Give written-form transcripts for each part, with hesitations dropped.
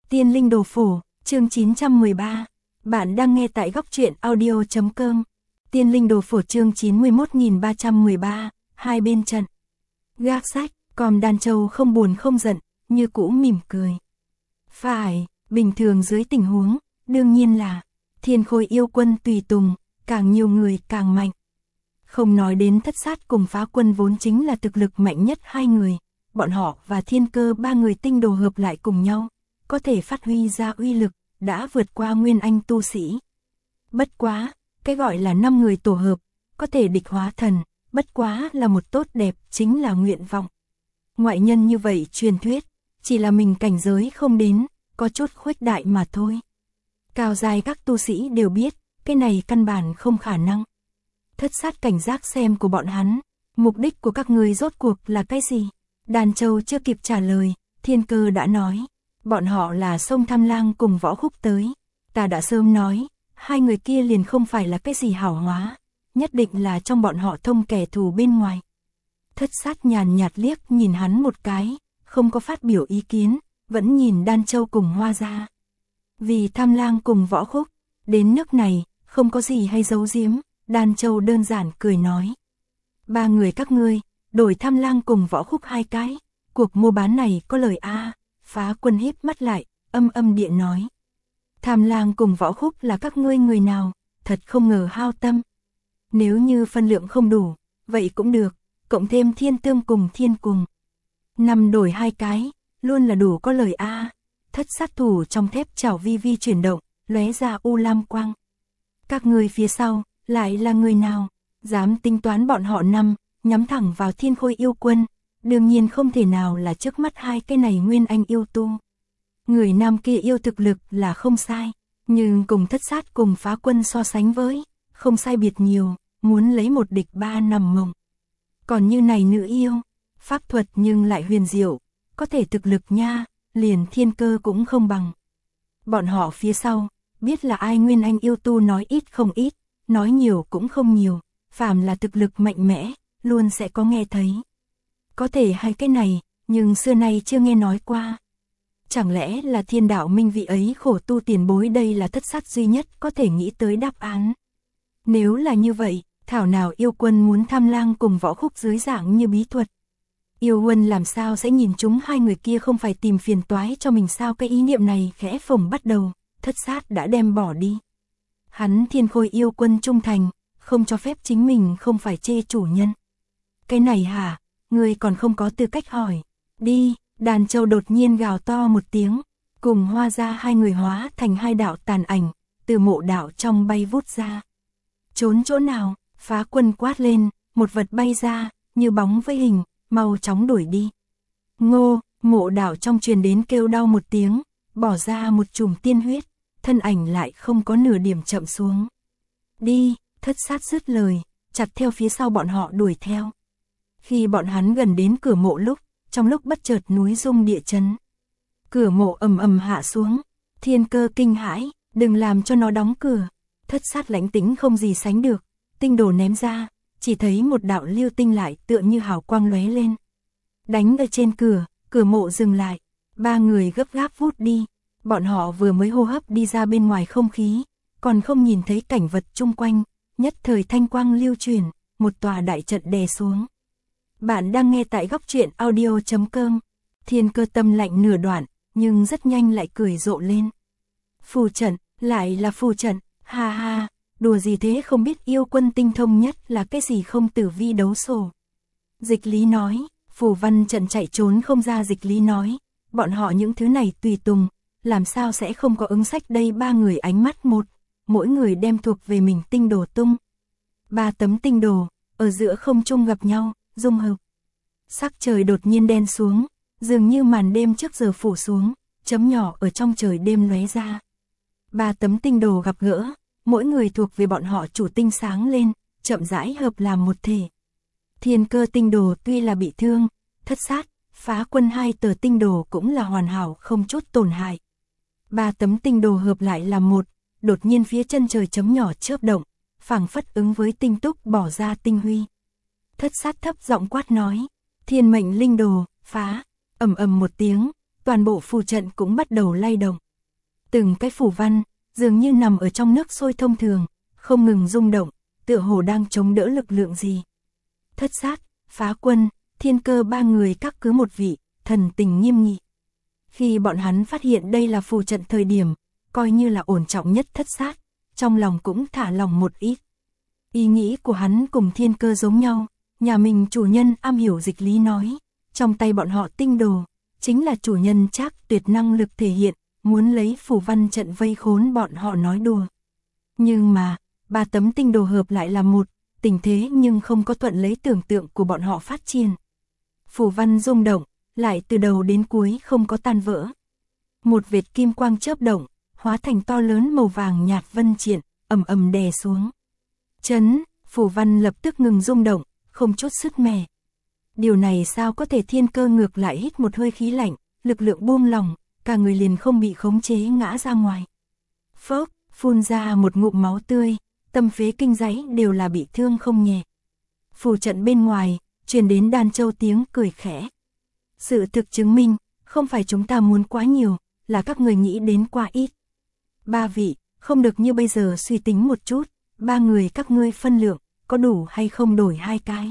Tiên linh đồ phổ, chương 913. Bạn đang nghe tại góc truyện audio.com. Tiên linh đồ phổ chương 91313, hai bên trận. Gác sách, còn Đan Châu không buồn không giận, như cũ mỉm cười. Phải, bình thường dưới tình huống, đương nhiên là Thiên Khôi yêu quân tùy tùng, càng nhiều người càng mạnh. Không nói đến Thất Sát cùng Phá Quân vốn chính là thực lực mạnh nhất hai người, bọn họ và Thiên Cơ ba người tinh đồ hợp lại cùng nhau, có thể phát huy ra uy lực, đã vượt qua nguyên anh tu sĩ. Bất quá, cái gọi là 5 người tổ hợp, có thể địch hóa thần, bất quá là một tốt đẹp, chính là nguyện vọng. Ngoại nhân như vậy truyền thuyết, chỉ là mình cảnh giới không đến, có chút khuếch đại mà thôi. Cao dài các tu sĩ đều biết, cái này căn bản không khả năng. Thất Sát cảnh giác xem của bọn hắn, mục đích của các người rốt cuộc là cái gì? Đan Châu chưa kịp trả lời, Thiên Cơ đã nói, bọn họ là Sông Tham Lang cùng Võ Khúc tới. Ta đã sớm nói, hai người kia liền không phải là cái gì hảo hóa, nhất định là trong bọn họ thông kẻ thù bên ngoài. Thất Sát nhàn nhạt liếc nhìn hắn một cái, không có phát biểu ý kiến, vẫn nhìn Đan Châu cùng Hoa Gia. Vì Tham Lang cùng Võ Khúc, đến nước này, không có gì hay giấu giếm, Đan Châu đơn giản cười nói. Ba người các ngươi, đổi Tham Lang cùng Võ Khúc hai cái, cuộc mua bán này có lời a. Phá Quân híp mắt lại, âm địa nói. Tham Lang cùng Võ Khúc là các ngươi người nào, thật không ngờ hao tâm. Nếu như phân lượng không đủ, vậy cũng được, cộng thêm Thiên Tương cùng Thiên cùng. 5 đổi hai cái, luôn là đủ có lời a. Thất Sát thủ trong thép chảo vi vi chuyển động, lóe ra u lam quang. Các ngươi phía sau, lại là người nào, dám tính toán bọn họ năm, nhắm thẳng vào Thiên Khôi yêu quân, đương nhiên không thể nào là trước mắt hai cái này nguyên anh yêu tu. Người nam kia yêu thực lực là không sai, nhưng cùng Thất Sát cùng Phá Quân so sánh với, không sai biệt nhiều, muốn lấy một địch ba nằm mộng. Còn như này nữ yêu, pháp thuật nhưng lại huyền diệu, có thể thực lực nha, liền Thiên Cơ cũng không bằng. Bọn họ phía sau, biết là ai nguyên anh yêu tu nói ít không ít, nói nhiều cũng không nhiều, phàm là thực lực mạnh mẽ, luôn sẽ có nghe thấy. Có thể hay cái này, nhưng xưa nay chưa nghe nói qua. Chẳng lẽ là Thiên Đạo Minh vị ấy khổ tu tiền bối, đây là Thất Sát duy nhất có thể nghĩ tới đáp án. Nếu là như vậy, thảo nào yêu quân muốn Tham Lang cùng Võ Khúc dưới dạng như bí thuật. Yêu quân làm sao sẽ nhìn chúng hai người kia không phải tìm phiền toái cho mình sao? Cái ý niệm này khẽ phồng bắt đầu, Thất Sát đã đem bỏ đi. Hắn Thiên Khôi yêu quân trung thành, không cho phép chính mình không phải chê chủ nhân. Cái này hả? Ngươi còn không có tư cách hỏi. Đi, Đàn Châu đột nhiên gào to một tiếng, cùng Hoa Gia hai người hóa thành hai đạo tàn ảnh, từ mộ đạo trong bay vút ra. Trốn chỗ nào? Phá Quân quát lên, một vật bay ra, như bóng với hình, mau chóng đuổi đi. Ngô, mộ đạo trong truyền đến kêu đau một tiếng, bỏ ra một chùm tiên huyết, thân ảnh lại không có nửa điểm chậm xuống. Đi, Thất Sát dứt lời, chặt theo phía sau bọn họ đuổi theo. Khi bọn hắn gần đến cửa mộ lúc, trong lúc bất chợt núi rung địa chấn. Cửa mộ ầm hạ xuống, Thiên Cơ kinh hãi, đừng làm cho nó đóng cửa. Thất Sát lãnh tĩnh không gì sánh được, tinh đồ ném ra, chỉ thấy một đạo lưu tinh lại tựa như hào quang lóe lên. Đánh ở trên cửa, cửa mộ dừng lại, ba người gấp gáp vút đi, bọn họ vừa mới hô hấp đi ra bên ngoài không khí, còn không nhìn thấy cảnh vật chung quanh, nhất thời thanh quang lưu chuyển, một tòa đại trận đè xuống. Bạn đang nghe tại góc truyện audio.com. Thiên Cơ tâm lạnh nửa đoạn, nhưng rất nhanh lại cười rộ lên. Phù trận, lại là phù trận, ha ha, đùa gì thế, không biết yêu quân tinh thông nhất là cái gì không? Tử Vi đấu sổ. Dịch Lý nói, phù văn trận chạy trốn không ra. Dịch Lý nói, bọn họ những thứ này tùy tùng, làm sao sẽ không có ứng sách đây? Ba người ánh mắt một, mỗi người đem thuộc về mình tinh đồ tung. 3 tấm tinh đồ, ở giữa không trung gặp nhau, dung hợp. Sắc trời đột nhiên đen xuống, dường như màn đêm trước giờ phủ xuống, chấm nhỏ ở trong trời đêm lóe ra. 3 tấm tinh đồ gặp gỡ, mỗi người thuộc về bọn họ chủ tinh sáng lên, chậm rãi hợp làm một thể. Thiên Cơ tinh đồ tuy là bị thương, Thất Sát, Phá Quân hai tờ tinh đồ cũng là hoàn hảo không chút tổn hại. 3 tấm tinh đồ hợp lại làm một, đột nhiên phía chân trời chấm nhỏ chớp động, phảng phất ứng với tinh túc bỏ ra tinh huy. Thất Sát thấp giọng quát nói, Thiên Mệnh linh đồ, phá, ầm một tiếng, toàn bộ phù trận cũng bắt đầu lay động. Từng cái phù văn, dường như nằm ở trong nước sôi thông thường, không ngừng rung động, tựa hồ đang chống đỡ lực lượng gì. Thất sát, Phá Quân, Thiên Cơ ba người các cứ một vị, thần tình nghiêm nghị. Khi bọn hắn phát hiện đây là phù trận thời điểm, coi như là ổn trọng nhất Thất sát, trong lòng cũng thả lòng một ít. Ý nghĩ của hắn cùng Thiên Cơ giống nhau, nhà mình chủ nhân am hiểu dịch lý nói, trong tay bọn họ tinh đồ, chính là chủ nhân Trác Tuyệt năng lực thể hiện, muốn lấy phù văn trận vây khốn bọn họ nói đùa. Nhưng mà, 3 tấm tinh đồ hợp lại là một, tình thế nhưng không có thuận lấy tưởng tượng của bọn họ phát triển. Phù văn rung động, lại từ đầu đến cuối không có tan vỡ. Một vệt kim quang chớp động, hóa thành to lớn màu vàng nhạt vân triện, ầm ầm đè xuống. Chấn, phù văn lập tức ngừng rung động, không chút sứt mẻ. Điều này sao có thể? Thiên Cơ ngược lại hít một hơi khí lạnh, lực lượng buông lỏng, cả người liền không bị khống chế ngã ra ngoài. Phốc, phun ra một ngụm máu tươi, tâm phế kinh giãy đều là bị thương không nhẹ. Phù trận bên ngoài, truyền đến Đan Châu tiếng cười khẽ. Sự thực chứng minh, không phải chúng ta muốn quá nhiều, là các người nghĩ đến quá ít. 3 vị, không được như bây giờ suy tính một chút, 3 người các ngươi phân lượng, có đủ hay không đổi 2 cái.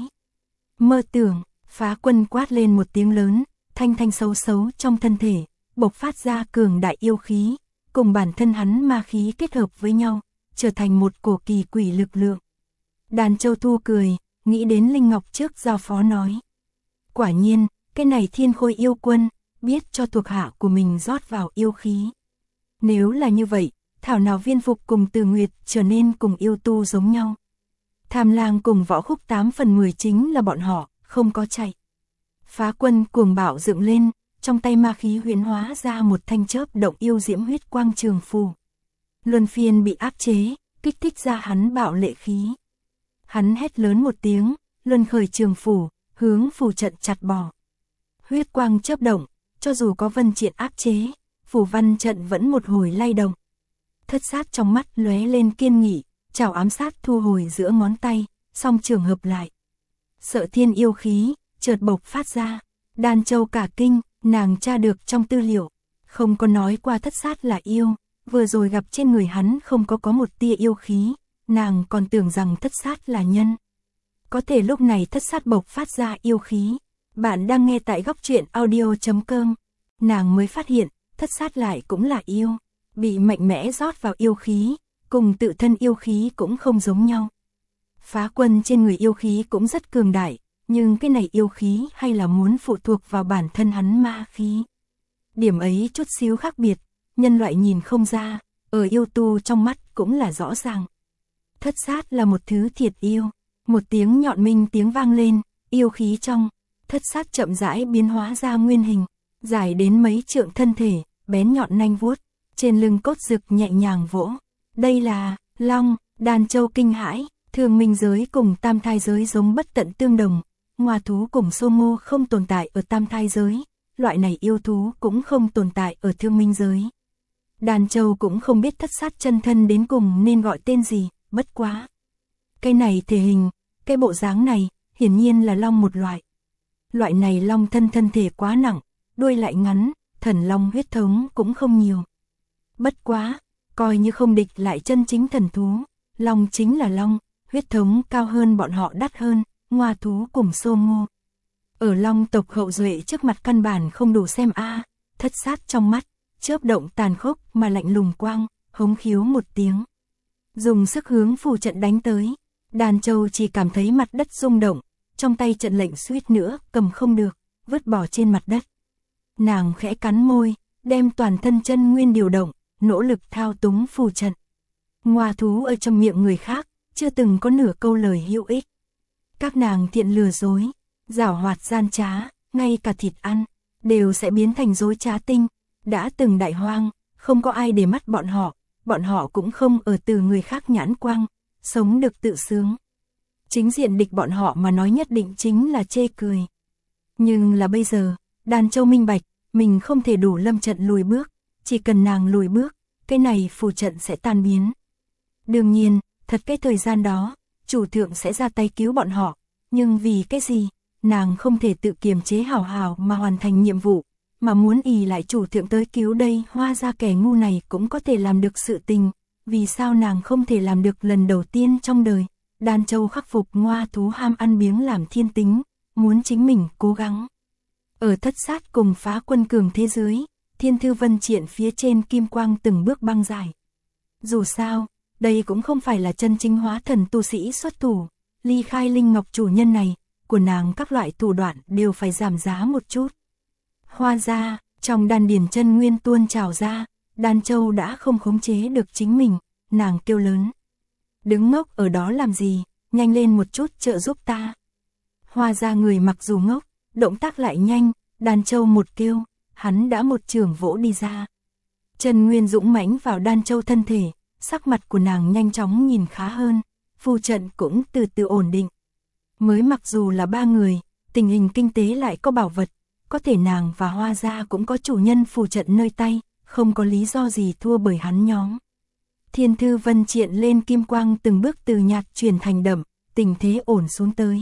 Mơ tưởng, Phá Quân quát lên một tiếng lớn, thanh thanh xấu xấu trong thân thể, bộc phát ra cường đại yêu khí, cùng bản thân hắn ma khí kết hợp với nhau, trở thành một cổ kỳ quỷ lực lượng. Đàn Châu Thu cười, nghĩ đến Linh Ngọc trước giao phó nói. Quả nhiên, cái này Thiên Khôi yêu quân, biết cho thuộc hạ của mình rót vào yêu khí. Nếu là như vậy, thảo nào Viên Phục cùng Từ Nguyệt trở nên cùng yêu tu giống nhau. Tham Lang cùng Võ Khúc 8 phần 10 chính là bọn họ, không có chạy. Phá Quân cuồng bạo dựng lên, trong tay ma khí huyễn hóa ra một thanh chớp động yêu diễm huyết quang trường phù. Luân phiên bị áp chế, kích thích ra hắn bạo lệ khí. Hắn hét lớn một tiếng, luân khởi trường phù, hướng phù trận chặt bỏ. Huyết quang chớp động, cho dù có vân triện áp chế, phù văn trận vẫn một hồi lay động. Thất sát trong mắt lóe lên kiên nghị, chảo ám sát thu hồi giữa ngón tay, song trường hợp lại. Sợ thiên yêu khí, chợt bộc phát ra. Đan Châu cả kinh, nàng tra được trong tư liệu, không có nói qua thất sát là yêu, vừa rồi gặp trên người hắn không có một tia yêu khí, nàng còn tưởng rằng thất sát là nhân. Có thể lúc này thất sát bộc phát ra yêu khí. Bạn đang nghe tại Góc Truyện Audio.com. Nàng mới phát hiện, thất sát lại cũng là yêu, bị mạnh mẽ rót vào yêu khí, cùng tự thân yêu khí cũng không giống nhau. Phá Quân trên người yêu khí cũng rất cường đại, nhưng cái này yêu khí hay là muốn phụ thuộc vào bản thân hắn ma khí. Điểm ấy chút xíu khác biệt, nhân loại nhìn không ra, ở yêu tu trong mắt cũng là rõ ràng. Thất sát là một thứ thiệt yêu, một tiếng nhọn minh tiếng vang lên, yêu khí trong thất sát chậm rãi biến hóa ra nguyên hình, dài đến mấy trượng thân thể, bén nhọn nanh vuốt, trên lưng cốt rực nhẹ nhàng vỗ. Đây là Long. Đan Châu kinh hãi, Thương Minh giới cùng Tam Thai giới giống bất tận tương đồng, Ngoa thú cùng Sô Ngô không tồn tại ở Tam Thai giới, loại này yêu thú cũng không tồn tại ở Thương Minh giới. Đan Châu cũng không biết thất sát chân thân đến cùng nên gọi tên gì, bất quá. Cái này thể hình, cái bộ dáng này, hiển nhiên là long một loại. Loại này long thân thể quá nặng, đuôi lại ngắn, thần long huyết thống cũng không nhiều. Bất quá, coi như không địch lại chân chính thần thú, long chính là long, huyết thống cao hơn bọn họ đắt hơn, Ngoa thú cùng Sô Ngô. Ở long tộc hậu duệ trước mặt căn bản không đủ xem a. Thất sát trong mắt, chớp động tàn khốc mà lạnh lùng quang, hống khiếu một tiếng. Dùng sức hướng phù trận đánh tới, Đàn Châu chỉ cảm thấy mặt đất rung động, trong tay trận lệnh suýt nữa cầm không được, vứt bỏ trên mặt đất. Nàng khẽ cắn môi, đem toàn thân chân nguyên điều động, nỗ lực thao túng phù trận. Ngoa thú ở trong miệng người khác, chưa từng có nửa câu lời hữu ích. Các nàng thiện lừa dối, giảo hoạt gian trá, ngay cả thịt ăn, đều sẽ biến thành dối trá tinh. Đã từng đại hoang, không có ai để mắt bọn họ cũng không ở từ người khác nhãn quang, sống được tự sướng. Chính diện địch bọn họ mà nói nhất định chính là chê cười. Nhưng là bây giờ, Đàn Châu minh bạch, mình không thể đủ lâm trận lùi bước, chỉ cần nàng lùi bước, cái này phù trận sẽ tan biến. Đương nhiên, thật cái thời gian đó, chủ thượng sẽ ra tay cứu bọn họ, nhưng vì cái gì, nàng không thể tự kiềm chế hào hào mà hoàn thành nhiệm vụ, mà muốn ỷ lại chủ thượng tới cứu đây, Hoa gia kẻ ngu này cũng có thể làm được sự tình, vì sao nàng không thể làm được lần đầu tiên trong đời. Đan Châu khắc phục ngoa thú ham ăn biếng làm thiên tính, muốn chính mình cố gắng. Ở thất sát cùng phá quân cường thế giới, thiên thư vân triện phía trên kim quang từng bước băng dài. Dù sao, đây cũng không phải là chân chính hóa thần tu sĩ xuất thủ, ly khai linh ngọc chủ nhân này, của nàng các loại thủ đoạn đều phải giảm giá một chút. Hoa gia, trong đan điền chân nguyên tuôn trào ra, Đan Châu đã không khống chế được chính mình, nàng kêu lớn. Đứng ngốc ở đó làm gì, nhanh lên một chút trợ giúp ta. Hoa gia người mặc dù ngốc, động tác lại nhanh, Đan Châu một kêu, hắn đã một chưởng vỗ đi ra. Chân nguyên dũng mãnh vào Đan Châu thân thể, sắc mặt của nàng nhanh chóng nhìn khá hơn, phù trận cũng từ từ ổn định. Mới mặc dù là ba người, tình hình kinh tế lại có bảo vật, có thể nàng và Hoa gia cũng có chủ nhân phù trận nơi tay, không có lý do gì thua bởi hắn nhóm. Thiên thư vân triện lên kim quang từng bước từ nhạt chuyển thành đậm, tình thế ổn xuống tới.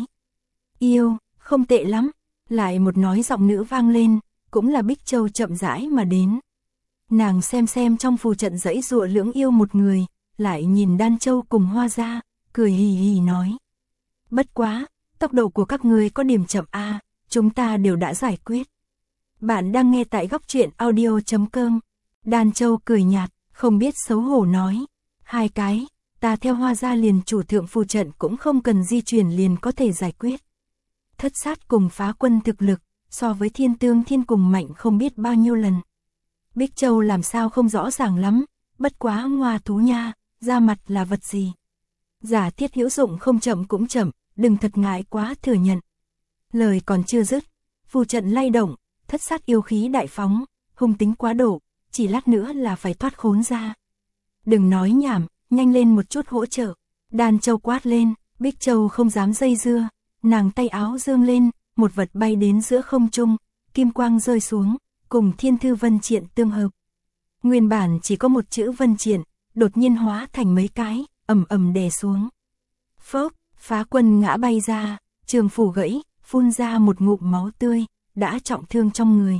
Yêu, không tệ lắm, lại một nói giọng nữ vang lên, cũng là Bích Châu chậm rãi mà đến. Nàng xem trong phù trận dãy dụa lưỡng yêu một người, lại nhìn Đan Châu cùng Hoa gia, cười hì hì nói. Bất quá, tốc độ của các ngươi có điểm chậm a, chúng ta đều đã giải quyết. Bạn đang nghe tại góc truyện audio.com. Đan Châu cười nhạt, không biết xấu hổ nói. Hai cái, ta theo Hoa gia liền chủ thượng phù trận cũng không cần di chuyển liền có thể giải quyết. Thất sát cùng phá quân thực lực, so với thiên tương thiên cùng mạnh không biết bao nhiêu lần. Bích Châu làm sao không rõ ràng lắm, bất quá ngoa thú nha, ra mặt là vật gì. Giả thiết hữu dụng không chậm cũng chậm, đừng thật ngại quá thừa nhận. Lời còn chưa dứt, phù trận lay động, thất sát yêu khí đại phóng, hung tính quá độ, chỉ lát nữa là phải thoát khốn ra. Đừng nói nhảm, nhanh lên một chút hỗ trợ. Đan Châu quát lên, Bích Châu không dám dây dưa, nàng tay áo dương lên, một vật bay đến giữa không trung, kim quang rơi xuống, cùng thiên thư vân triện tương hợp. Nguyên bản chỉ có một chữ vân triện, đột nhiên hóa thành mấy cái, ầm ầm đè xuống. Phốc, phá quân ngã bay ra, trường phủ gãy, phun ra một ngụm máu tươi, đã trọng thương trong người.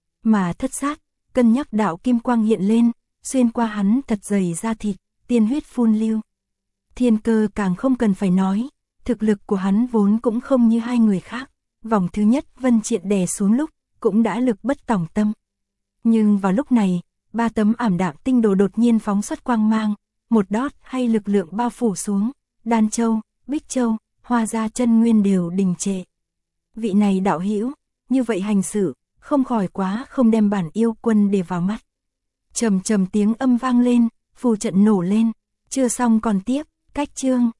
Mà thất sát, cân nhắc đạo kim quang hiện lên, xuyên qua hắn thật dày da thịt, tiên huyết phun lưu. Thiên Cơ càng không cần phải nói, thực lực của hắn vốn cũng không như hai người khác, vòng thứ nhất vân triện đè xuống lúc, cũng đã lực bất tòng tâm. Nhưng vào lúc này, ba tấm ảm đạm tinh đồ đột nhiên phóng xuất quang mang, một đót hay lực lượng bao phủ xuống, Đan Châu, Bích Châu, Hoa gia chân nguyên đều đình trệ. Vị này đạo hữu, như vậy hành sự, không khỏi quá không đem bản yêu quân để vào mắt. Trầm trầm tiếng âm vang lên, phù trận nổ lên, chưa xong còn tiếp, cách chương.